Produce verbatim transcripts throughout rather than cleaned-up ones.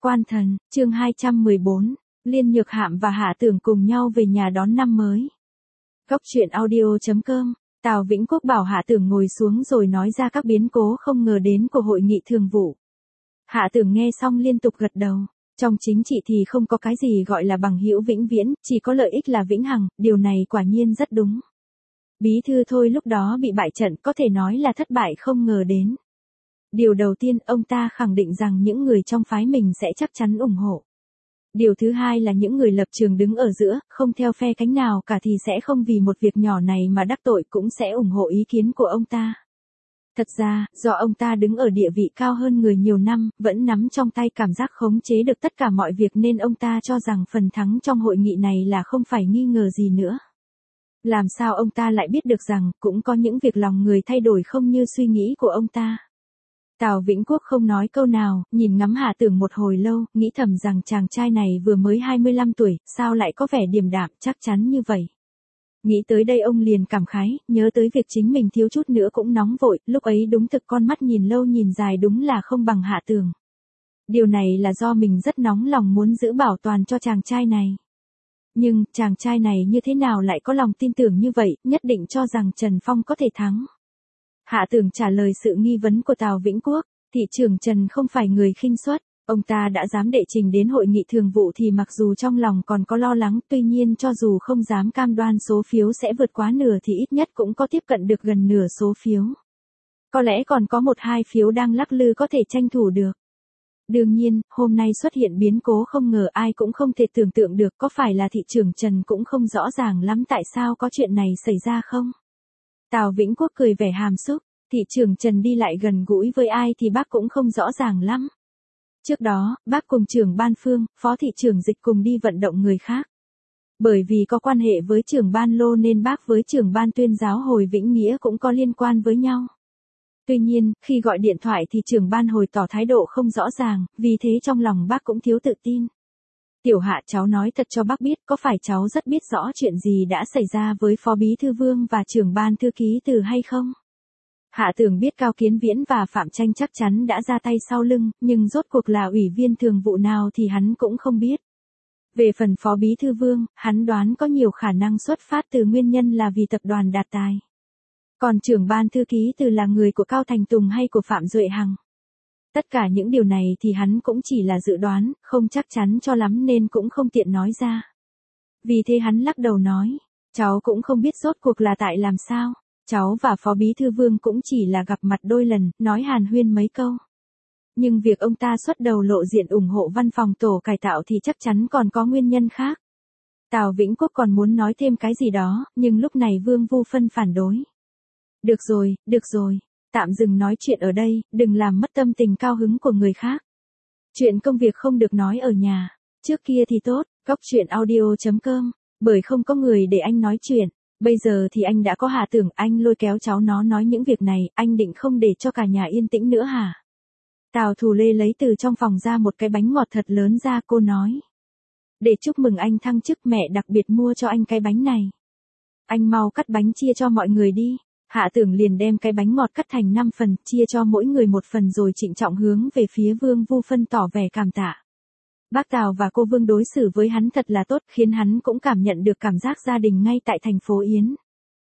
Quan Thần, chương hai trăm mười bốn, Liên Nhược Hạm và Hạ Tưởng cùng nhau về nhà đón năm mới. Góc truyện audio chấm com, Tào Vĩnh Quốc bảo Hạ Tưởng ngồi xuống rồi nói ra các biến cố không ngờ đến của hội nghị thường vụ. Hạ Tưởng nghe xong liên tục gật đầu. Trong chính trị thì không có cái gì gọi là bằng hữu vĩnh viễn, chỉ có lợi ích là vĩnh hằng, điều này quả nhiên rất đúng. Bí thư Thôi lúc đó bị bại trận có thể nói là thất bại không ngờ đến. Điều đầu tiên, ông ta khẳng định rằng những người trong phái mình sẽ chắc chắn ủng hộ. Điều thứ hai là những người lập trường đứng ở giữa, không theo phe cánh nào cả thì sẽ không vì một việc nhỏ này mà đắc tội, cũng sẽ ủng hộ ý kiến của ông ta. Thật ra, do ông ta đứng ở địa vị cao hơn người nhiều năm, vẫn nắm trong tay cảm giác khống chế được tất cả mọi việc nên ông ta cho rằng phần thắng trong hội nghị này là không phải nghi ngờ gì nữa. Làm sao ông ta lại biết được rằng, cũng có những việc lòng người thay đổi không như suy nghĩ của ông ta. Tào Vĩnh Quốc không nói câu nào, nhìn ngắm Hạ Tưởng một hồi lâu, nghĩ thầm rằng chàng trai này vừa mới hai mươi lăm tuổi, sao lại có vẻ điềm đạm, chắc chắn như vậy. Nghĩ tới đây ông liền cảm khái, nhớ tới việc chính mình thiếu chút nữa cũng nóng vội, lúc ấy đúng thực con mắt nhìn lâu nhìn dài đúng là không bằng Hạ Tưởng. Điều này là do mình rất nóng lòng muốn giữ bảo toàn cho chàng trai này. Nhưng, chàng trai này như thế nào lại có lòng tin tưởng như vậy, nhất định cho rằng Trần Phong có thể thắng. Hạ Tưởng trả lời sự nghi vấn của Tào Vĩnh Quốc, thị trưởng Trần không phải người khinh suất, ông ta đã dám đệ trình đến hội nghị thường vụ thì mặc dù trong lòng còn có lo lắng, tuy nhiên cho dù không dám cam đoan số phiếu sẽ vượt quá nửa thì ít nhất cũng có tiếp cận được gần nửa số phiếu. Có lẽ còn có một hai phiếu đang lắc lư có thể tranh thủ được. Đương nhiên, hôm nay xuất hiện biến cố không ngờ ai cũng không thể tưởng tượng được, có phải là thị trưởng Trần cũng không rõ ràng lắm tại sao có chuyện này xảy ra không? Tào Vĩnh Quốc cười vẻ hàm xúc, thị trưởng Trần đi lại gần gũi với ai thì bác cũng không rõ ràng lắm. Trước đó, bác cùng trưởng ban Phương, phó thị trưởng Dịch cùng đi vận động người khác. Bởi vì có quan hệ với trưởng ban Lô nên bác với trưởng ban Tuyên giáo hồi Vĩnh Nghĩa cũng có liên quan với nhau. Tuy nhiên, khi gọi điện thoại thì trưởng ban hồi tỏ thái độ không rõ ràng, vì thế trong lòng bác cũng thiếu tự tin. Tiểu Hạ, cháu nói thật cho bác biết, có phải cháu rất biết rõ chuyện gì đã xảy ra với phó bí thư Vương và trưởng ban thư ký Từ hay không? Hạ Tưởng biết Cao Kiến Viễn và Phạm Tranh chắc chắn đã ra tay sau lưng, nhưng rốt cuộc là ủy viên thường vụ nào thì hắn cũng không biết. Về phần phó bí thư Vương, hắn đoán có nhiều khả năng xuất phát từ nguyên nhân là vì tập đoàn Đạt Tài. Còn trưởng ban thư ký Từ là người của Cao Thành Tùng hay của Phạm Duệ Hằng. Tất cả những điều này thì hắn cũng chỉ là dự đoán, không chắc chắn cho lắm nên cũng không tiện nói ra. Vì thế hắn lắc đầu nói, cháu cũng không biết rốt cuộc là tại làm sao. Cháu và phó bí thư Vương cũng chỉ là gặp mặt đôi lần, nói hàn huyên mấy câu. Nhưng việc ông ta xuất đầu lộ diện ủng hộ văn phòng tổ cải tạo thì chắc chắn còn có nguyên nhân khác. Tào Vĩnh Quốc còn muốn nói thêm cái gì đó, nhưng lúc này Vương Vu Phân phản đối. Được rồi, được rồi, tạm dừng nói chuyện ở đây, đừng làm mất tâm tình cao hứng của người khác. Chuyện công việc không được nói ở nhà, trước kia thì tốt, góc truyện audio chấm com, bởi không có người để anh nói chuyện. Bây giờ thì anh đã có Hạ Tưởng, anh lôi kéo cháu nó nói những việc này, anh định không để cho cả nhà yên tĩnh nữa hả? Tào Thù Lê lấy từ trong phòng ra một cái bánh ngọt thật lớn ra, cô nói. Để chúc mừng anh thăng chức, mẹ đặc biệt mua cho anh cái bánh này. Anh mau cắt bánh chia cho mọi người đi. Hạ Tưởng liền đem cái bánh ngọt cắt thành năm phần, chia cho mỗi người một phần rồi trịnh trọng hướng về phía Vương Vu Phân tỏ vẻ cảm tạ. Bác Tào và cô Vương đối xử với hắn thật là tốt, khiến hắn cũng cảm nhận được cảm giác gia đình ngay tại thành phố Yến.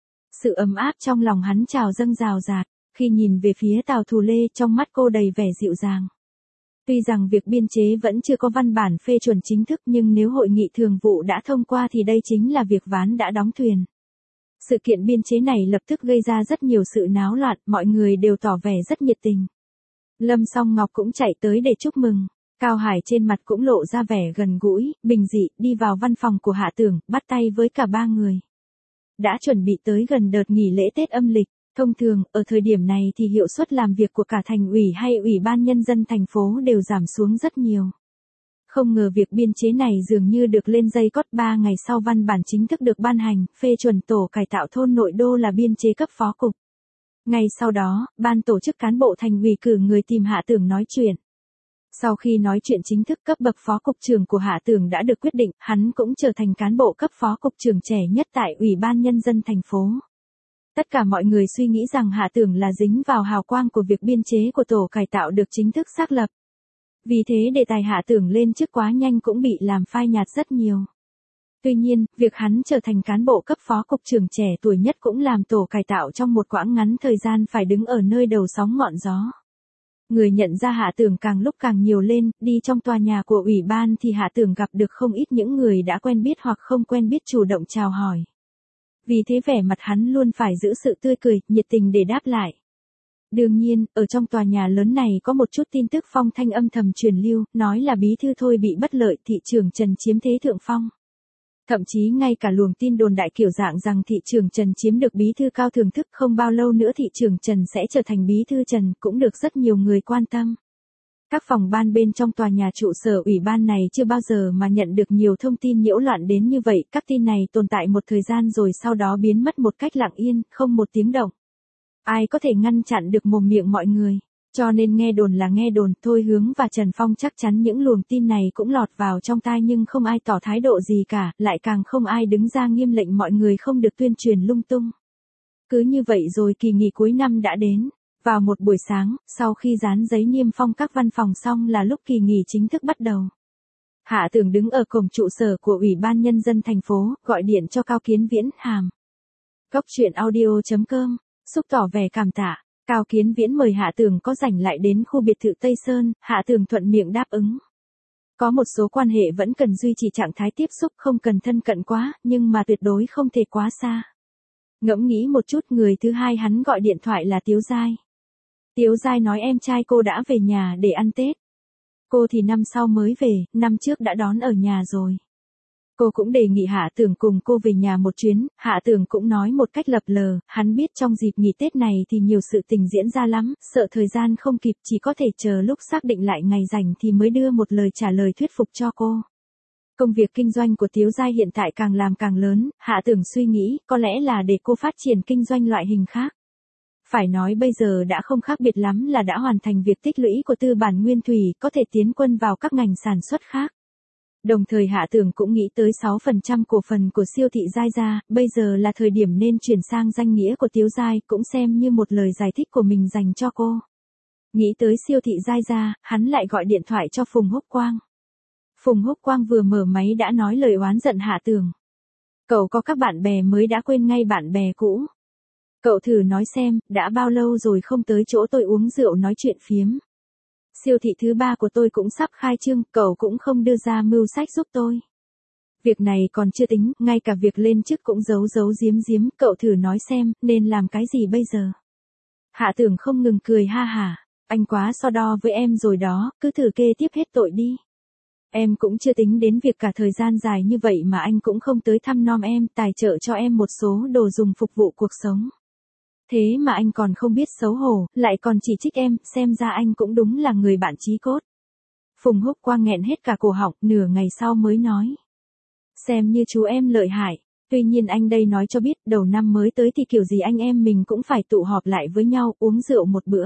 Sự ấm áp trong lòng hắn trào dâng rào rạt, khi nhìn về phía Tào Thù Lê trong mắt cô đầy vẻ dịu dàng. Tuy rằng việc biên chế vẫn chưa có văn bản phê chuẩn chính thức nhưng nếu hội nghị thường vụ đã thông qua thì đây chính là việc ván đã đóng thuyền. Sự kiện biên chế này lập tức gây ra rất nhiều sự náo loạn, mọi người đều tỏ vẻ rất nhiệt tình. Lâm Song Ngọc cũng chạy tới để chúc mừng. Cao Hải trên mặt cũng lộ ra vẻ gần gũi, bình dị, đi vào văn phòng của Hạ Tưởng, bắt tay với cả ba người. Đã chuẩn bị tới gần đợt nghỉ lễ Tết âm lịch, thông thường, ở thời điểm này thì hiệu suất làm việc của cả thành ủy hay ủy ban nhân dân thành phố đều giảm xuống rất nhiều. Không ngờ việc biên chế này dường như được lên dây cót ba ngày sau văn bản chính thức được ban hành, phê chuẩn tổ cải tạo thôn nội đô là biên chế cấp phó cục. Ngay sau đó, ban tổ chức cán bộ thành ủy cử người tìm Hạ Tưởng nói chuyện. Sau khi nói chuyện chính thức, cấp bậc phó cục trưởng của Hạ Tưởng đã được quyết định, hắn cũng trở thành cán bộ cấp phó cục trưởng trẻ nhất tại Ủy ban Nhân dân thành phố. Tất cả mọi người suy nghĩ rằng Hạ Tưởng là dính vào hào quang của việc biên chế của tổ cải tạo được chính thức xác lập. Vì thế đề tài Hạ Tưởng lên chức quá nhanh cũng bị làm phai nhạt rất nhiều. Tuy nhiên, việc hắn trở thành cán bộ cấp phó cục trưởng trẻ tuổi nhất cũng làm tổ cải tạo trong một quãng ngắn thời gian phải đứng ở nơi đầu sóng ngọn gió. Người nhận ra Hạ Tưởng càng lúc càng nhiều lên, đi trong tòa nhà của ủy ban thì Hạ Tưởng gặp được không ít những người đã quen biết hoặc không quen biết chủ động chào hỏi. Vì thế vẻ mặt hắn luôn phải giữ sự tươi cười, nhiệt tình để đáp lại. Đương nhiên, ở trong tòa nhà lớn này có một chút tin tức phong thanh âm thầm truyền lưu, nói là bí thư Thôi bị bất lợi, thị trưởng Trần chiếm thế thượng phong. Thậm chí ngay cả luồng tin đồn đại kiểu dạng rằng thị trưởng Trần chiếm được bí thư Cao thưởng thức, không bao lâu nữa thị trưởng Trần sẽ trở thành bí thư Trần cũng được rất nhiều người quan tâm. Các phòng ban bên trong tòa nhà trụ sở ủy ban này chưa bao giờ mà nhận được nhiều thông tin nhiễu loạn đến như vậy, các tin này tồn tại một thời gian rồi sau đó biến mất một cách lặng yên, không một tiếng động. Ai có thể ngăn chặn được mồm miệng mọi người, cho nên nghe đồn là nghe đồn, Thôi Hướng và Trần Phong chắc chắn những luồng tin này cũng lọt vào trong tai nhưng không ai tỏ thái độ gì cả, lại càng không ai đứng ra nghiêm lệnh mọi người không được tuyên truyền lung tung. Cứ như vậy rồi kỳ nghỉ cuối năm đã đến. Vào một buổi sáng, sau khi dán giấy niêm phong các văn phòng xong là lúc kỳ nghỉ chính thức bắt đầu. Hạ Tưởng đứng ở cổng trụ sở của Ủy ban Nhân dân thành phố, gọi điện cho Cao Kiến Viễn, hàm. Góc truyện audio chấm com, xúc tỏ vẻ cảm tạ. Cao Kiến Viễn mời Hạ Tưởng có rảnh lại đến khu biệt thự Tây Sơn, Hạ Tưởng thuận miệng đáp ứng. Có một số quan hệ vẫn cần duy trì trạng thái tiếp xúc, không cần thân cận quá, nhưng mà tuyệt đối không thể quá xa. Ngẫm nghĩ một chút, người thứ hai hắn gọi điện thoại là Tiếu Giai. Tiếu Giai nói em trai cô đã về nhà để ăn Tết. Cô thì năm sau mới về, năm trước đã đón ở nhà rồi. Cô cũng đề nghị Hạ Tưởng cùng cô về nhà một chuyến, Hạ Tưởng cũng nói một cách lập lờ, hắn biết trong dịp nghỉ Tết này thì nhiều sự tình diễn ra lắm, sợ thời gian không kịp, chỉ có thể chờ lúc xác định lại ngày rảnh thì mới đưa một lời trả lời thuyết phục cho cô. Công việc kinh doanh của Tiếu Giai hiện tại càng làm càng lớn, Hạ Tưởng suy nghĩ, có lẽ là để cô phát triển kinh doanh loại hình khác. Phải nói bây giờ đã không khác biệt lắm là đã hoàn thành việc tích lũy của tư bản nguyên thủy, có thể tiến quân vào các ngành sản xuất khác. Đồng thời Hạ Tưởng cũng nghĩ tới sáu phần trăm cổ phần của siêu thị Giai gia, bây giờ là thời điểm nên chuyển sang danh nghĩa của Tiếu Giai, cũng xem như một lời giải thích của mình dành cho cô. Nghĩ tới siêu thị Giai gia, hắn lại gọi điện thoại cho Phùng Húc Quang. Phùng Húc Quang vừa mở máy đã nói lời oán giận Hạ Tưởng. Cậu có các bạn bè mới đã quên ngay bạn bè cũ. Cậu thử nói xem, đã bao lâu rồi không tới chỗ tôi uống rượu nói chuyện phiếm. Siêu thị thứ ba của tôi cũng sắp khai trương, cậu cũng không đưa ra mưu sách giúp tôi. Việc này còn chưa tính, ngay cả việc lên chức cũng giấu giấu giếm giếm, cậu thử nói xem, nên làm cái gì bây giờ? Hạ Tưởng không ngừng cười ha hả, anh quá so đo với em rồi đó, cứ thử kê tiếp hết tội đi. Em cũng chưa tính đến việc cả thời gian dài như vậy mà anh cũng không tới thăm nom em, tài trợ cho em một số đồ dùng phục vụ cuộc sống. Thế mà anh còn không biết xấu hổ, lại còn chỉ trích em, xem ra anh cũng đúng là người bạn chí cốt. Phùng Húc Quang nghẹn hết cả cổ họng, nửa ngày sau mới nói. Xem như chú em lợi hại, tuy nhiên anh đây nói cho biết, đầu năm mới tới thì kiểu gì anh em mình cũng phải tụ họp lại với nhau, uống rượu một bữa.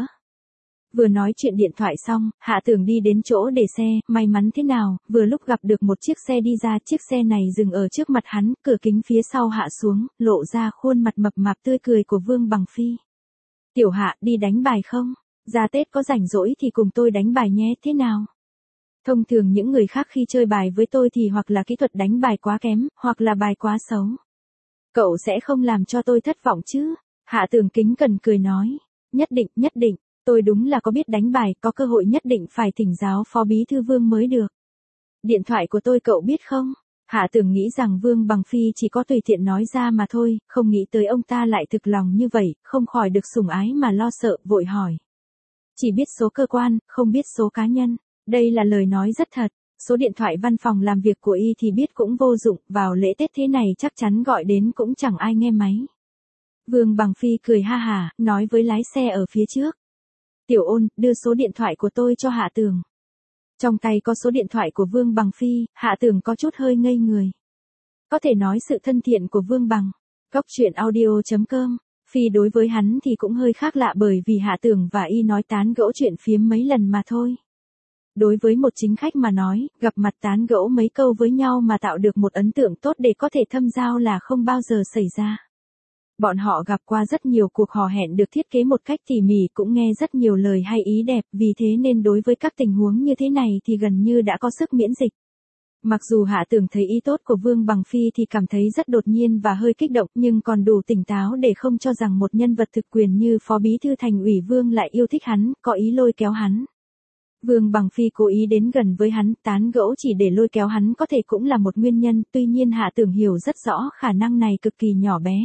Vừa nói chuyện điện thoại xong, Hạ Tưởng đi đến chỗ để xe, may mắn thế nào, vừa lúc gặp được một chiếc xe đi ra, chiếc xe này dừng ở trước mặt hắn, cửa kính phía sau hạ xuống, lộ ra khuôn mặt mập mạp tươi cười của Vương Bằng Phi. Tiểu Hạ, đi đánh bài không? Ra Tết có rảnh rỗi thì cùng tôi đánh bài nhé, thế nào? Thông thường những người khác khi chơi bài với tôi thì hoặc là kỹ thuật đánh bài quá kém, hoặc là bài quá xấu. Cậu sẽ không làm cho tôi thất vọng chứ? Hạ Tưởng kính cẩn cười nói. Nhất định, nhất định. Tôi đúng là có biết đánh bài, có cơ hội nhất định phải thỉnh giáo phó bí thư Vương mới được. Điện thoại của tôi cậu biết không? Hạ Tưởng nghĩ rằng Vương Bằng Phi chỉ có tùy tiện nói ra mà thôi, không nghĩ tới ông ta lại thực lòng như vậy, không khỏi được sủng ái mà lo sợ, vội hỏi. Chỉ biết số cơ quan, không biết số cá nhân. Đây là lời nói rất thật. Số điện thoại văn phòng làm việc của y thì biết cũng vô dụng, vào lễ Tết thế này chắc chắn gọi đến cũng chẳng ai nghe máy. Vương Bằng Phi cười ha hả, nói với lái xe ở phía trước. Tiểu Ôn, đưa số điện thoại của tôi cho Hạ Tưởng. Trong tay có số điện thoại của Vương Bằng Phi, Hạ Tưởng có chút hơi ngây người. Có thể nói sự thân thiện của Vương Bằng. Góc truyện audio chấm com. Phi đối với hắn thì cũng hơi khác lạ bởi vì Hạ Tưởng và y nói tán gẫu chuyện phiếm mấy lần mà thôi. Đối với một chính khách mà nói, gặp mặt tán gẫu mấy câu với nhau mà tạo được một ấn tượng tốt để có thể thâm giao là không bao giờ xảy ra. Bọn họ gặp qua rất nhiều cuộc hò hẹn được thiết kế một cách tỉ mỉ, cũng nghe rất nhiều lời hay ý đẹp, vì thế nên đối với các tình huống như thế này thì gần như đã có sức miễn dịch. Mặc dù Hạ Tưởng thấy ý tốt của Vương Bằng Phi thì cảm thấy rất đột nhiên và hơi kích động, nhưng còn đủ tỉnh táo để không cho rằng một nhân vật thực quyền như Phó Bí thư Thành ủy Vương lại yêu thích hắn, có ý lôi kéo hắn. Vương Bằng Phi cố ý đến gần với hắn, tán gẫu chỉ để lôi kéo hắn có thể cũng là một nguyên nhân, tuy nhiên Hạ Tưởng hiểu rất rõ khả năng này cực kỳ nhỏ bé.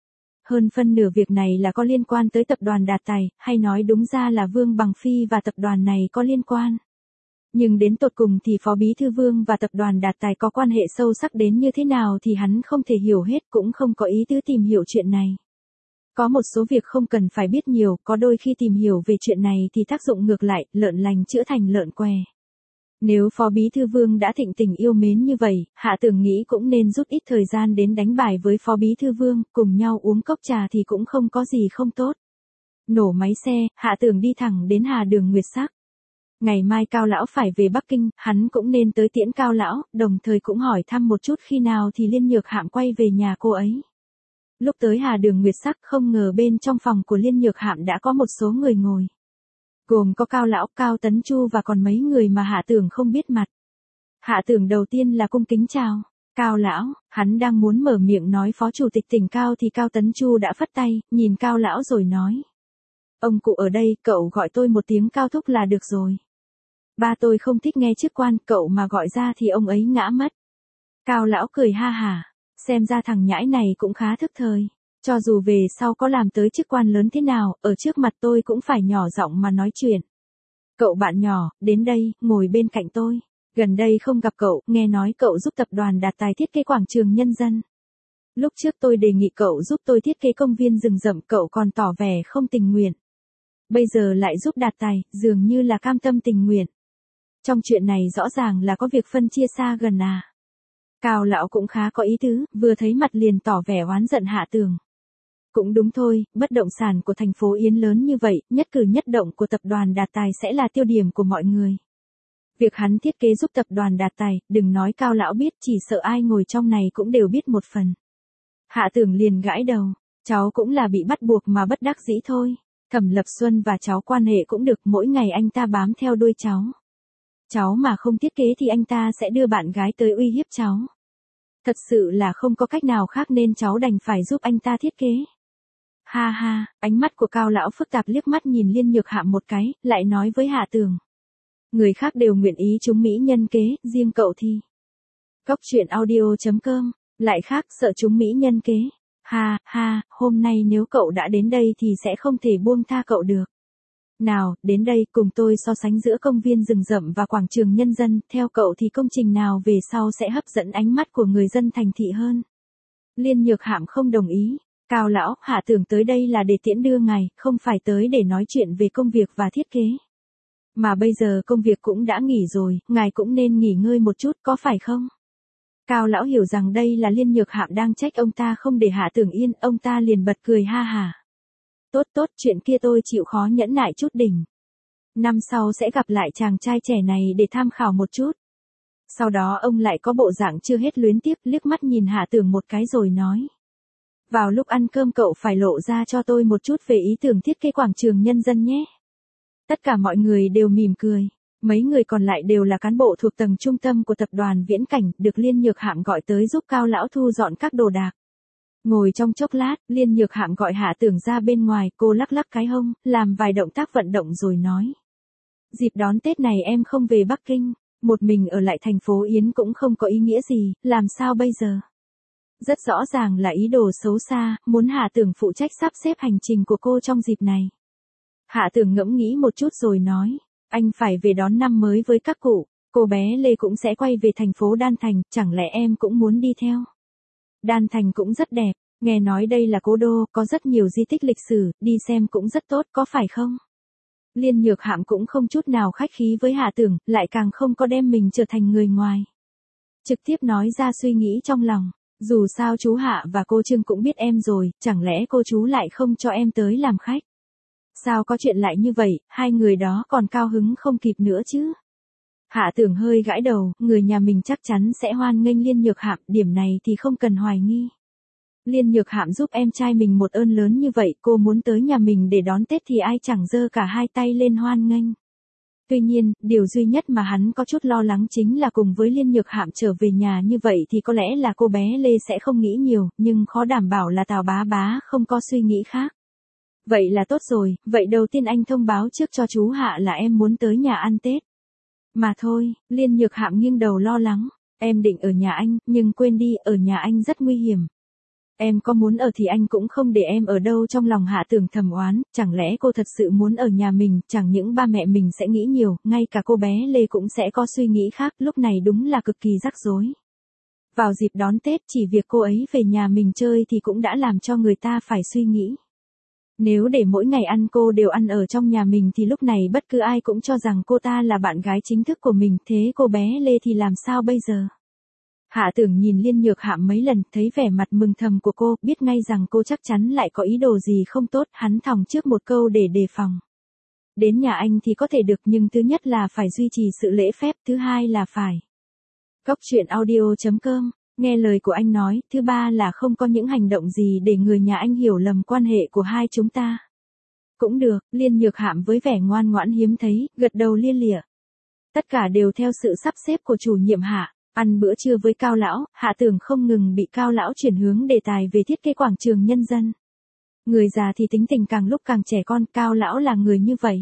Hơn phân nửa việc này là có liên quan tới tập đoàn Đạt Tài, hay nói đúng ra là Vương Bằng Phi và tập đoàn này có liên quan. Nhưng đến tột cùng thì Phó Bí thư Vương và tập đoàn Đạt Tài có quan hệ sâu sắc đến như thế nào thì hắn không thể hiểu hết, cũng không có ý tứ tìm hiểu chuyện này. Có một số việc không cần phải biết nhiều, có đôi khi tìm hiểu về chuyện này thì tác dụng ngược lại, lợn lành chữa thành lợn què. Nếu Phó Bí thư Vương đã thịnh tình yêu mến như vậy, Hạ Tưởng nghĩ cũng nên rút ít thời gian đến đánh bài với Phó Bí thư Vương, cùng nhau uống cốc trà thì cũng không có gì không tốt. Nổ máy xe, Hạ Tưởng đi thẳng đến Hà Đường Nguyệt Sắc. Ngày mai Cao Lão phải về Bắc Kinh, hắn cũng nên tới tiễn Cao Lão, đồng thời cũng hỏi thăm một chút khi nào thì Liên Nhược Hạm quay về nhà cô ấy. Lúc tới Hà Đường Nguyệt Sắc không ngờ bên trong phòng của Liên Nhược Hạm đã có một số người ngồi. Gồm có Cao Lão, Cao Tấn Chu và còn mấy người mà Hạ Tưởng không biết mặt. Hạ Tưởng đầu tiên là cung kính chào. Cao Lão, hắn đang muốn mở miệng nói Phó Chủ tịch tỉnh Cao thì Cao Tấn Chu đã phất tay, nhìn Cao Lão rồi nói. Ông cụ ở đây, cậu gọi tôi một tiếng Cao Thúc là được rồi. Ba tôi không thích nghe chức quan, cậu mà gọi ra thì ông ấy ngã mất. Cao Lão cười ha hả, xem ra thằng nhãi này cũng khá thức thời. Cho dù về sau có làm tới chức quan lớn thế nào, ở trước mặt tôi cũng phải nhỏ giọng mà nói chuyện. Cậu bạn nhỏ, đến đây, ngồi bên cạnh tôi. Gần đây không gặp cậu, nghe nói cậu giúp tập đoàn Đạt Tài thiết kế quảng trường nhân dân. Lúc trước tôi đề nghị cậu giúp tôi thiết kế công viên rừng rậm, cậu còn tỏ vẻ không tình nguyện. Bây giờ lại giúp Đạt Tài, dường như là cam tâm tình nguyện. Trong chuyện này rõ ràng là có việc phân chia xa gần à. Cao Lão cũng khá có ý tứ, vừa thấy mặt liền tỏ vẻ oán giận Hạ Tưởng. Cũng đúng thôi, bất động sản của thành phố Yến lớn như vậy, nhất cử nhất động của tập đoàn Đạt Tài sẽ là tiêu điểm của mọi người. Việc hắn thiết kế giúp tập đoàn Đạt Tài, đừng nói Cao Lão biết, chỉ sợ ai ngồi trong này cũng đều biết một phần. Hạ Tưởng liền gãi đầu, cháu cũng là bị bắt buộc mà bất đắc dĩ thôi. Thẩm Lập Xuân và cháu quan hệ cũng được, mỗi ngày anh ta bám theo đuôi cháu. Cháu mà không thiết kế thì anh ta sẽ đưa bạn gái tới uy hiếp cháu. Thật sự là không có cách nào khác nên cháu đành phải giúp anh ta thiết kế. Ha ha, ánh mắt của Cao Lão phức tạp liếc mắt nhìn Liên Nhược Hạm một cái, lại nói với Hạ Tưởng. Người khác đều nguyện ý chúng mỹ nhân kế, riêng cậu thì. Cốc truyện audio chấm com, lại khác sợ chúng mỹ nhân kế. Ha ha, hôm nay nếu cậu đã đến đây thì sẽ không thể buông tha cậu được. Nào, đến đây cùng tôi so sánh giữa công viên rừng rậm và quảng trường nhân dân, theo cậu thì công trình nào về sau sẽ hấp dẫn ánh mắt của người dân thành thị hơn. Liên Nhược Hạm không đồng ý. Cao Lão, Hạ Tưởng tới đây là để tiễn đưa ngài, không phải tới để nói chuyện về công việc và thiết kế. Mà bây giờ công việc cũng đã nghỉ rồi, ngài cũng nên nghỉ ngơi một chút, có phải không? Cao Lão hiểu rằng đây là Liên Nhược Hạm đang trách ông ta không để Hạ Tưởng yên, ông ta liền bật cười ha hả. Tốt tốt, chuyện kia tôi chịu khó nhẫn nại chút đỉnh. Năm sau sẽ gặp lại chàng trai trẻ này để tham khảo một chút. Sau đó ông lại có bộ dạng chưa hết luyến tiếc, liếc mắt nhìn Hạ Tưởng một cái rồi nói. Vào lúc ăn cơm cậu phải lộ ra cho tôi một chút về ý tưởng thiết kế quảng trường nhân dân nhé. Tất cả mọi người đều mỉm cười. Mấy người còn lại đều là cán bộ thuộc tầng trung tâm của tập đoàn Viễn Cảnh, được Liên Nhược Hạm gọi tới giúp Cao Lão thu dọn các đồ đạc. Ngồi trong chốc lát, Liên Nhược Hạm gọi Hạ Tưởng ra bên ngoài, cô lắc lắc cái hông, làm vài động tác vận động rồi nói. Dịp đón Tết này em không về Bắc Kinh, một mình ở lại thành phố Yến cũng không có ý nghĩa gì, làm sao bây giờ? Rất rõ ràng là ý đồ xấu xa, muốn Hạ Tưởng phụ trách sắp xếp hành trình của cô trong dịp này. Hạ Tưởng ngẫm nghĩ một chút rồi nói, anh phải về đón năm mới với các cụ, cô bé Lê cũng sẽ quay về thành phố Đan Thành, chẳng lẽ em cũng muốn đi theo? Đan Thành cũng rất đẹp, nghe nói đây là cố đô, có rất nhiều di tích lịch sử, đi xem cũng rất tốt, có phải không? Liên Nhược Hạm cũng không chút nào khách khí với Hạ Tưởng, lại càng không có đem mình trở thành người ngoài. Trực tiếp nói ra suy nghĩ trong lòng, dù sao chú Hạ và cô Trương cũng biết em rồi, chẳng lẽ cô chú lại không cho em tới làm khách? Sao có chuyện lại như vậy, hai người đó còn cao hứng không kịp nữa chứ? Hạ Tưởng hơi gãi đầu, người nhà mình chắc chắn sẽ hoan nghênh Liên Nhược Hạm, điểm này thì không cần hoài nghi. Liên Nhược Hạm giúp em trai mình một ơn lớn như vậy, cô muốn tới nhà mình để đón Tết thì ai chẳng giơ cả hai tay lên hoan nghênh. Tuy nhiên, điều duy nhất mà hắn có chút lo lắng chính là cùng với Liên Nhược Hạm trở về nhà như vậy thì có lẽ là cô bé Lê sẽ không nghĩ nhiều, nhưng khó đảm bảo là Tào Bá Bá không có suy nghĩ khác. Vậy là tốt rồi, vậy đầu tiên anh thông báo trước cho chú Hạ là em muốn tới nhà ăn Tết. Mà thôi, Liên Nhược Hạm nghiêng đầu lo lắng, em định ở nhà anh, nhưng quên đi, ở nhà anh rất nguy hiểm. Em có muốn ở thì anh cũng không để em ở đâu. Trong lòng Hạ Tưởng thầm oán, chẳng lẽ cô thật sự muốn ở nhà mình, chẳng những ba mẹ mình sẽ nghĩ nhiều, ngay cả cô bé Lê cũng sẽ có suy nghĩ khác, lúc này đúng là cực kỳ rắc rối. Vào dịp đón Tết chỉ việc cô ấy về nhà mình chơi thì cũng đã làm cho người ta phải suy nghĩ. Nếu để mỗi ngày ăn cô đều ăn ở trong nhà mình thì lúc này bất cứ ai cũng cho rằng cô ta là bạn gái chính thức của mình, thế cô bé Lê thì làm sao bây giờ? Hạ Tưởng nhìn Liên Nhược Hạm mấy lần, thấy vẻ mặt mừng thầm của cô, biết ngay rằng cô chắc chắn lại có ý đồ gì không tốt, hắn thòng trước một câu để đề phòng. Đến nhà anh thì có thể được, nhưng thứ nhất là phải duy trì sự lễ phép, thứ hai là phải. Cốc truyện audio chấm com, nghe lời của anh nói, thứ ba là không có những hành động gì để người nhà anh hiểu lầm quan hệ của hai chúng ta. Cũng được, Liên Nhược Hạm với vẻ ngoan ngoãn hiếm thấy, gật đầu lia lịa. Tất cả đều theo sự sắp xếp của chủ nhiệm Hạ. Ăn bữa trưa với Cao Lão, Hạ Tưởng không ngừng bị Cao Lão chuyển hướng đề tài về thiết kế quảng trường nhân dân. Người già thì tính tình càng lúc càng trẻ con, Cao Lão là người như vậy.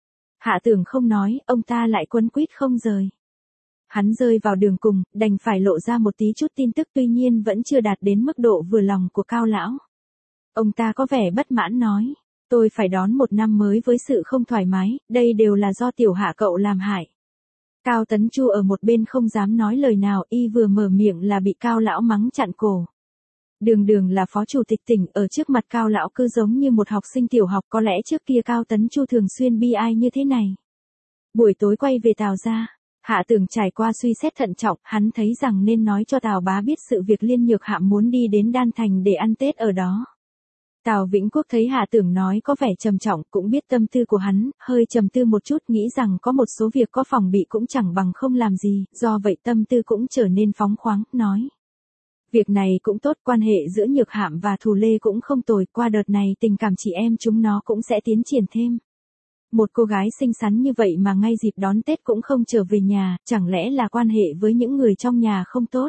Hạ Tưởng không nói, ông ta lại quấn quýt không rời. Hắn rơi vào đường cùng, đành phải lộ ra một tí chút tin tức, tuy nhiên vẫn chưa đạt đến mức độ vừa lòng của Cao Lão. Ông ta có vẻ bất mãn nói, tôi phải đón một năm mới với sự không thoải mái, đây đều là do tiểu Hạ cậu làm hại. Cao Tấn Chu ở một bên không dám nói lời nào, y vừa mở miệng là bị Cao Lão mắng chặn cổ. Đường Đường là phó chủ tịch tỉnh, ở trước mặt Cao Lão cứ giống như một học sinh tiểu học, có lẽ trước kia Cao Tấn Chu thường xuyên bi ai như thế này. Buổi tối quay về Tào gia, Hạ Tưởng trải qua suy xét thận trọng, hắn thấy rằng nên nói cho Tào Bá biết sự việc Liên Nhược Hạm muốn đi đến Đan Thành để ăn Tết ở đó. Tào Vĩnh Quốc thấy Hạ Tưởng nói có vẻ trầm trọng, cũng biết tâm tư của hắn, hơi trầm tư một chút, nghĩ rằng có một số việc có phòng bị cũng chẳng bằng không làm gì, do vậy tâm tư cũng trở nên phóng khoáng, nói. Việc này cũng tốt, quan hệ giữa Nhược Hạm và Thù Lê cũng không tồi, qua đợt này tình cảm chị em chúng nó cũng sẽ tiến triển thêm. Một cô gái xinh xắn như vậy mà ngay dịp đón Tết cũng không trở về nhà, chẳng lẽ là quan hệ với những người trong nhà không tốt?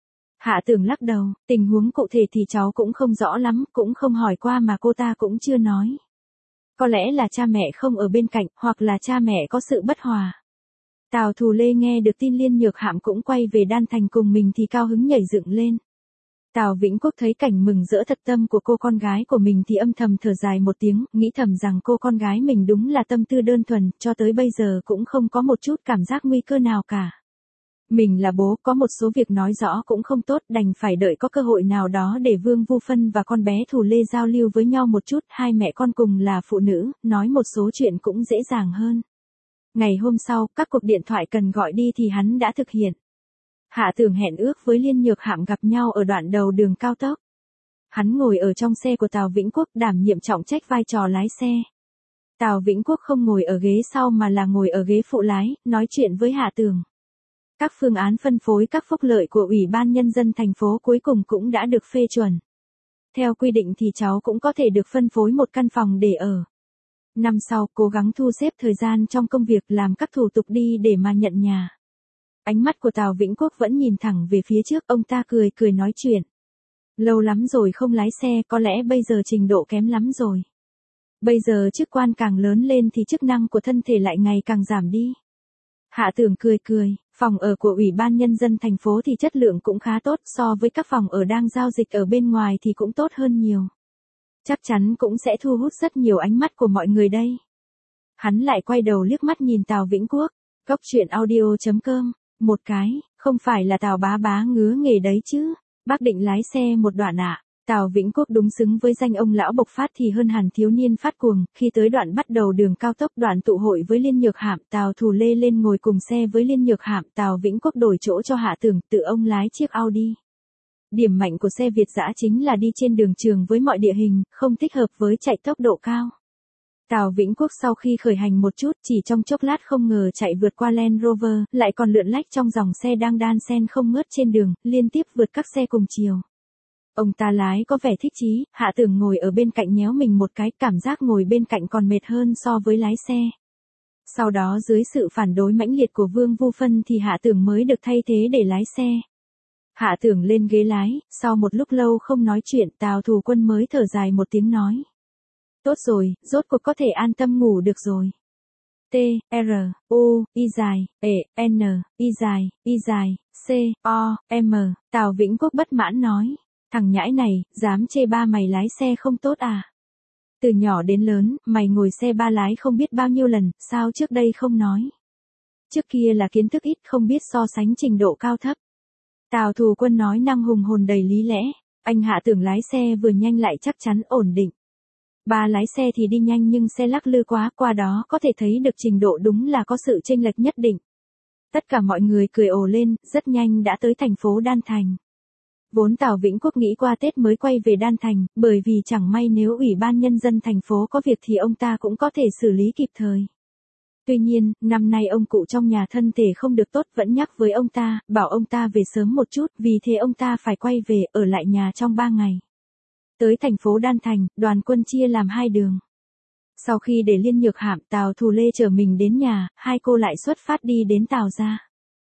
Hạ Tưởng lắc đầu, tình huống cụ thể thì cháu cũng không rõ lắm, cũng không hỏi qua mà cô ta cũng chưa nói. Có lẽ là cha mẹ không ở bên cạnh, hoặc là cha mẹ có sự bất hòa. Tào Thù Lê nghe được tin Liên Nhược Hạm cũng quay về Đan Thành cùng mình thì cao hứng nhảy dựng lên. Tào Vĩnh Quốc thấy cảnh mừng rỡ thật tâm của cô con gái của mình thì âm thầm thở dài một tiếng, nghĩ thầm rằng cô con gái mình đúng là tâm tư đơn thuần, cho tới bây giờ cũng không có một chút cảm giác nguy cơ nào cả. Mình là bố, có một số việc nói rõ cũng không tốt, đành phải đợi có cơ hội nào đó để Vương Vu Phân và con bé Thù Lê giao lưu với nhau một chút, hai mẹ con cùng là phụ nữ, nói một số chuyện cũng dễ dàng hơn. Ngày hôm sau, các cuộc điện thoại cần gọi đi thì hắn đã thực hiện. Hạ Tưởng hẹn ước với Liên Nhược Hạm gặp nhau ở đoạn đầu đường cao tốc. Hắn ngồi ở trong xe của Tào Vĩnh Quốc, đảm nhiệm trọng trách vai trò lái xe. Tào Vĩnh Quốc không ngồi ở ghế sau mà là ngồi ở ghế phụ lái, nói chuyện với Hạ Tưởng. Các phương án phân phối các phúc lợi của Ủy ban Nhân dân thành phố cuối cùng cũng đã được phê chuẩn. Theo quy định thì cháu cũng có thể được phân phối một căn phòng để ở. Năm sau, cố gắng thu xếp thời gian trong công việc, làm các thủ tục đi để mà nhận nhà. Ánh mắt của Tào Vĩnh Quốc vẫn nhìn thẳng về phía trước, ông ta cười cười nói chuyện. Lâu lắm rồi không lái xe, có lẽ bây giờ trình độ kém lắm rồi. Bây giờ chức quan càng lớn lên thì chức năng của thân thể lại ngày càng giảm đi. Hạ Tưởng cười cười, phòng ở của Ủy ban Nhân dân thành phố thì chất lượng cũng khá tốt, so với các phòng ở đang giao dịch ở bên ngoài thì cũng tốt hơn nhiều. Chắc chắn cũng sẽ thu hút rất nhiều ánh mắt của mọi người đây. Hắn lại quay đầu liếc mắt nhìn Tào Vĩnh Quốc. Cốc truyện audio chấm com, một cái, không phải là Tào Bá Bá ngứa nghề đấy chứ. Bác định lái xe một đoạn ạ. À? Tào Vĩnh Quốc đúng xứng với danh ông lão bộc phát thì hơn hẳn thiếu niên phát cuồng, khi tới đoạn bắt đầu đường cao tốc, đoạn tụ hội với Liên Nhược Hạm, Tào Thù Lê lên ngồi cùng xe với Liên Nhược Hạm, Tào Vĩnh Quốc đổi chỗ cho Hạ Tưởng, tự ông lái chiếc Audi. Điểm mạnh của xe Việt dã chính là đi trên đường trường với mọi địa hình, không thích hợp với chạy tốc độ cao. Tào Vĩnh Quốc sau khi khởi hành một chút, chỉ trong chốc lát không ngờ chạy vượt qua Land Rover, lại còn lượn lách trong dòng xe đang đan xen không ngớt trên đường, liên tiếp vượt các xe cùng chiều. Ông ta lái có vẻ thích chí, Hạ Tường ngồi ở bên cạnh nhéo mình một cái, cảm giác ngồi bên cạnh còn mệt hơn so với lái xe. Sau đó dưới sự phản đối mãnh liệt của Vương Vu Phân thì Hạ Tường mới được thay thế để lái xe. Hạ Tường lên ghế lái, sau một lúc lâu không nói chuyện, Tào Thù Quân mới thở dài một tiếng nói. Tốt rồi, rốt cuộc có thể an tâm ngủ được rồi. T, R, U, Y dài, E, N, Y dài, Y dài, C, O, M, Tào Vĩnh Quốc bất mãn nói. Thằng nhãi này, dám chê ba mày lái xe không tốt à? Từ nhỏ đến lớn, mày ngồi xe ba lái không biết bao nhiêu lần, sao trước đây không nói? Trước kia là kiến thức ít không biết so sánh trình độ cao thấp. Tào Thù Quân nói năng hùng hồn đầy lý lẽ, anh Hạ Tường lái xe vừa nhanh lại chắc chắn ổn định. Ba lái xe thì đi nhanh nhưng xe lắc lư quá, qua đó có thể thấy được trình độ đúng là có sự chênh lệch nhất định. Tất cả mọi người cười ồ lên, rất nhanh đã tới thành phố Đan Thành. Vốn Tào Vĩnh Quốc nghĩ qua Tết mới quay về Đan Thành, bởi vì chẳng may nếu Ủy ban Nhân dân thành phố có việc thì ông ta cũng có thể xử lý kịp thời. Tuy nhiên, năm nay ông cụ trong nhà thân thể không được tốt vẫn nhắc với ông ta, bảo ông ta về sớm một chút, vì thế ông ta phải quay về, ở lại nhà trong ba ngày. Tới thành phố Đan Thành, đoàn quân chia làm hai đường. Sau khi để Liên Nhược Hạm, Tào Thù Lê chở mình đến nhà, hai cô lại xuất phát đi đến Tào gia.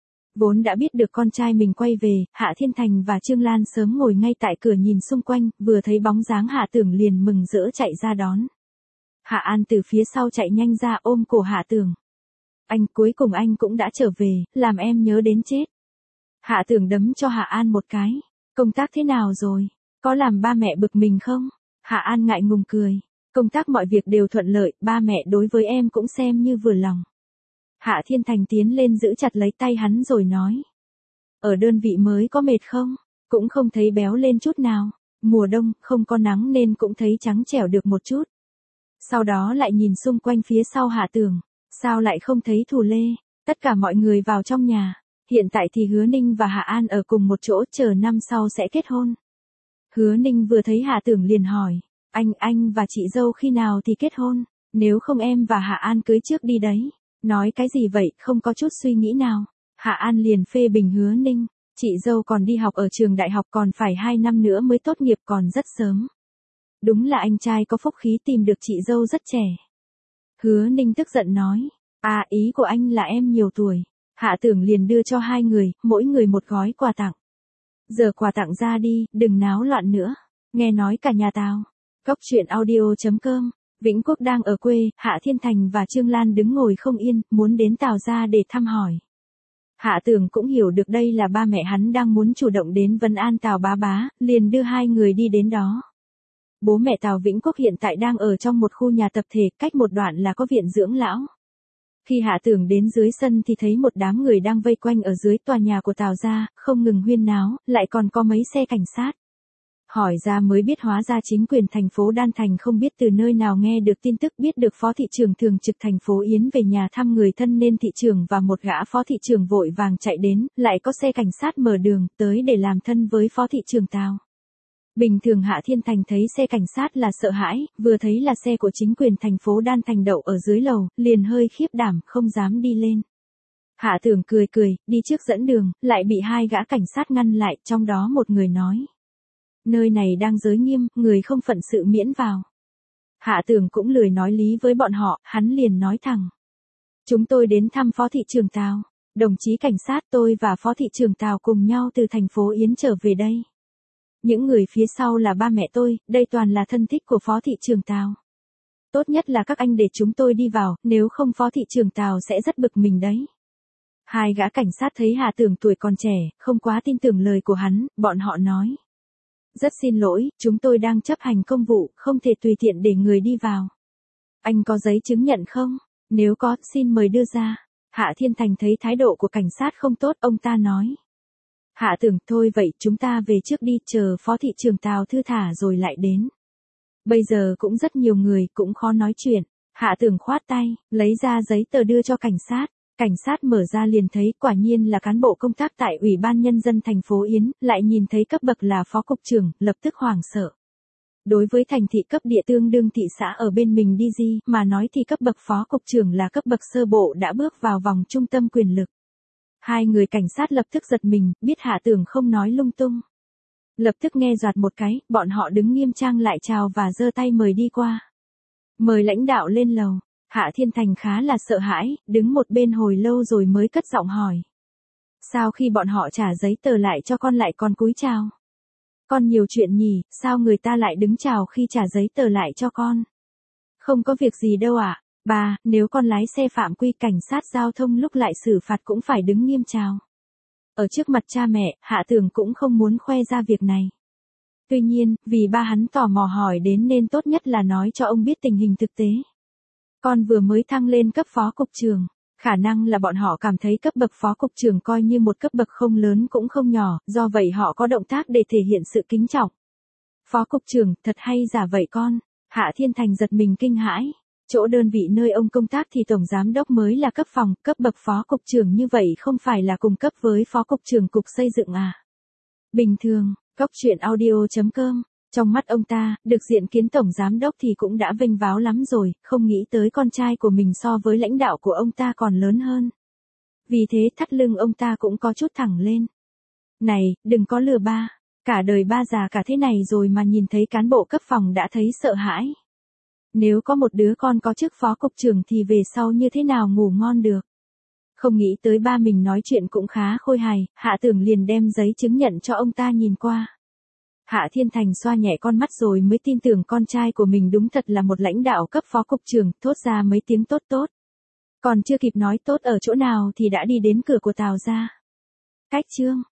Vốn đã biết được con trai mình quay về, Hạ Thiên Thành và Trương Lan sớm ngồi ngay tại cửa nhìn xung quanh, vừa thấy bóng dáng Hạ Tưởng liền mừng rỡ chạy ra đón. Hạ An từ phía sau chạy nhanh ra ôm cổ Hạ Tưởng. Anh, cuối cùng anh cũng đã trở về, làm em nhớ đến chết. Hạ Tưởng đấm cho Hạ An một cái. Công tác thế nào rồi? Có làm ba mẹ bực mình không? Hạ An ngại ngùng cười. Công tác mọi việc đều thuận lợi, ba mẹ đối với em cũng xem như vừa lòng. Hạ Thiên Thành tiến lên giữ chặt lấy tay hắn rồi nói. Ở đơn vị mới có mệt không? Cũng không thấy béo lên chút nào. Mùa đông, không có nắng nên cũng thấy trắng trẻo được một chút. Sau đó lại nhìn xung quanh phía sau Hạ Tưởng. Sao lại không thấy Thù Lê? Tất cả mọi người vào trong nhà. Hiện tại thì Hứa Ninh và Hạ An ở cùng một chỗ, chờ năm sau sẽ kết hôn. Hứa Ninh vừa thấy Hạ Tưởng liền hỏi. Anh, anh và chị dâu khi nào thì kết hôn? Nếu không em và Hạ An cưới trước đi đấy. Nói cái gì vậy, không có chút suy nghĩ nào. Hạ An liền phê bình Hứa Ninh. Chị dâu còn đi học ở trường đại học, còn phải hai năm nữa mới tốt nghiệp, còn rất sớm. Đúng là anh trai có phúc khí tìm được chị dâu rất trẻ. Hứa Ninh tức giận nói. À, ý của anh là em nhiều tuổi. Hạ Tưởng liền đưa cho hai người, mỗi người một gói quà tặng. Giờ quà tặng ra đi, đừng náo loạn nữa. Nghe nói cả nhà tao. Cốc truyện audio chấm com. Vĩnh Quốc đang ở quê, Hạ Thiên Thành và Trương Lan đứng ngồi không yên, muốn đến Tào gia để thăm hỏi. Hạ Tưởng cũng hiểu được đây là ba mẹ hắn đang muốn chủ động đến vấn an Tào bá bá, liền đưa hai người đi đến đó. Bố mẹ Tào Vĩnh Quốc hiện tại đang ở trong một khu nhà tập thể, cách một đoạn là có viện dưỡng lão. Khi Hạ Tưởng đến dưới sân thì thấy một đám người đang vây quanh ở dưới tòa nhà của Tào gia, không ngừng huyên náo, lại còn có mấy xe cảnh sát. Hỏi ra mới biết hóa ra chính quyền thành phố Đan Thành không biết từ nơi nào nghe được tin tức, biết được phó thị trưởng thường trực thành phố Yến về nhà thăm người thân nên thị trưởng và một gã phó thị trưởng vội vàng chạy đến, lại có xe cảnh sát mở đường tới để làm thân với phó thị trưởng Tào. Bình thường Hạ Thiên Thành thấy xe cảnh sát là sợ hãi, vừa thấy là xe của chính quyền thành phố Đan Thành đậu ở dưới lầu, liền hơi khiếp đảm, không dám đi lên. Hạ Tưởng cười cười, đi trước dẫn đường, lại bị hai gã cảnh sát ngăn lại, trong đó một người nói. Nơi này đang giới nghiêm, người không phận sự miễn vào. Hạ Tưởng cũng lười nói lý với bọn họ, hắn liền nói thẳng. Chúng tôi đến thăm phó thị trưởng Tào. Đồng chí cảnh sát, tôi và phó thị trưởng Tào cùng nhau từ thành phố Yến trở về đây. Những người phía sau là ba mẹ tôi, đây toàn là thân thích của phó thị trưởng Tào. Tốt nhất là các anh để chúng tôi đi vào, nếu không phó thị trưởng Tào sẽ rất bực mình đấy. Hai gã cảnh sát thấy Hạ Tưởng tuổi còn trẻ, không quá tin tưởng lời của hắn, bọn họ nói. Rất xin lỗi, chúng tôi đang chấp hành công vụ, không thể tùy tiện để người đi vào. Anh có giấy chứng nhận không? Nếu có, xin mời đưa ra. Hạ Thiên Thành thấy thái độ của cảnh sát không tốt, ông ta nói. Hạ Tưởng, thôi vậy, chúng ta về trước đi, chờ phó thị trưởng Tào thư thả rồi lại đến. Bây giờ cũng rất nhiều người, cũng khó nói chuyện. Hạ Tưởng khoát tay, lấy ra giấy tờ đưa cho cảnh sát. Cảnh sát mở ra liền thấy, quả nhiên là cán bộ công tác tại Ủy ban Nhân dân thành phố Yến, lại nhìn thấy cấp bậc là phó cục trưởng, lập tức hoảng sợ. Đối với thành thị cấp địa tương đương thị xã ở bên mình đi gì, mà nói thì cấp bậc phó cục trưởng là cấp bậc sơ bộ đã bước vào vòng trung tâm quyền lực. Hai người cảnh sát lập tức giật mình, biết Hạ Tưởng không nói lung tung. Lập tức nghe doạt một cái, bọn họ đứng nghiêm trang lại chào và giơ tay mời đi qua. Mời lãnh đạo lên lầu. Hạ Thiên Thành khá là sợ hãi, đứng một bên hồi lâu rồi mới cất giọng hỏi. Sao khi bọn họ trả giấy tờ lại cho con lại còn cúi chào? Con nhiều chuyện nhỉ, sao người ta lại đứng chào khi trả giấy tờ lại cho con? Không có việc gì đâu ạ. À? Ba, nếu con lái xe phạm quy cảnh sát giao thông lúc lại xử phạt cũng phải đứng nghiêm chào. Ở trước mặt cha mẹ, Hạ Tường cũng không muốn khoe ra việc này. Tuy nhiên, vì ba hắn tò mò hỏi đến nên tốt nhất là nói cho ông biết tình hình thực tế. Con vừa mới thăng lên cấp phó cục trưởng, khả năng là bọn họ cảm thấy cấp bậc phó cục trưởng coi như một cấp bậc không lớn cũng không nhỏ, do vậy họ có động tác để thể hiện sự kính trọng. Phó cục trưởng, thật hay giả vậy con? Hạ Thiên Thành giật mình kinh hãi. Chỗ đơn vị nơi ông công tác thì tổng giám đốc mới là cấp phòng, cấp bậc phó cục trưởng như vậy không phải là cùng cấp với phó cục trưởng cục xây dựng à? Bình thường, Cóc truyện audio chấm com. Trong mắt ông ta, được diện kiến tổng giám đốc thì cũng đã vênh váo lắm rồi, không nghĩ tới con trai của mình so với lãnh đạo của ông ta còn lớn hơn. Vì thế thắt lưng ông ta cũng có chút thẳng lên. Này, đừng có lừa ba. Cả đời ba già cả thế này rồi mà nhìn thấy cán bộ cấp phòng đã thấy sợ hãi. Nếu có một đứa con có chức phó cục trưởng thì về sau như thế nào ngủ ngon được. Không nghĩ tới ba mình nói chuyện cũng khá khôi hài, Hạ Tường liền đem giấy chứng nhận cho ông ta nhìn qua. Hạ Thiên Thành xoa nhẹ con mắt rồi mới tin tưởng con trai của mình đúng thật là một lãnh đạo cấp phó cục trưởng, thốt ra mấy tiếng tốt tốt. Còn chưa kịp nói tốt ở chỗ nào thì đã đi đến cửa của Tào gia. Cách chương